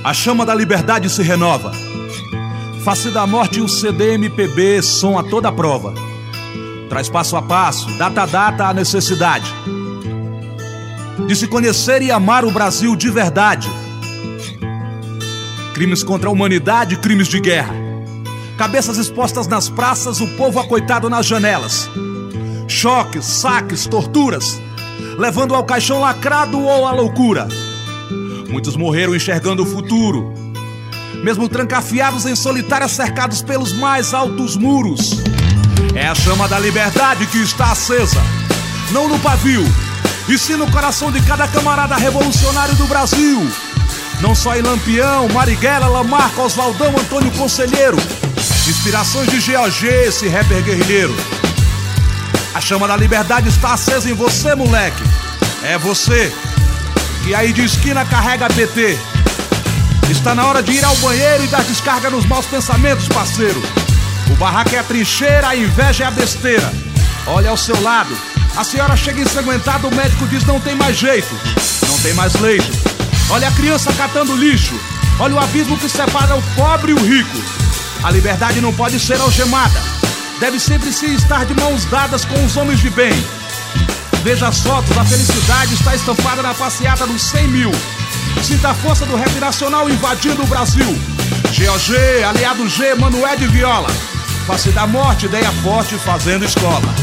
A chama da liberdade se renova. Face da morte o CDMPB, som a toda prova. Traz passo a passo, data a data a necessidade de se conhecer e amar o Brasil de verdade. Crimes contra a humanidade, crimes de guerra. Cabeças expostas nas praças, o povo acoitado nas janelas. Choques, saques, torturas, levando ao caixão lacrado ou à loucura. Muitos morreram enxergando o futuro, mesmo trancafiados em solitária, cercados pelos mais altos muros. É a chama da liberdade que está acesa, não no pavio, e sim no coração de cada camarada revolucionário do Brasil. Não só em Lampião, Marighella, Lamarca, Oswaldão, Antônio Conselheiro. Inspirações de GOG, esse rapper guerrilheiro. A chama da liberdade está acesa em você, moleque. É você que aí de esquina carrega PT. Está na hora de ir ao banheiro e dar descarga nos maus pensamentos, parceiro. O barraco é a trincheira, a inveja é a besteira. Olha ao seu lado, a senhora chega ensanguentada, o médico diz não tem mais jeito, não tem mais leito. Olha a criança catando lixo, olha o abismo que separa o pobre e o rico. A liberdade não pode ser algemada, deve sempre se estar de mãos dadas com os homens de bem. Veja as fotos, a felicidade está estampada na passeata dos 100 mil. Sinta a força do rap nacional invadindo o Brasil. GOG, Aliado G, Manoel de Viola. Face da morte, ideia forte fazendo escola.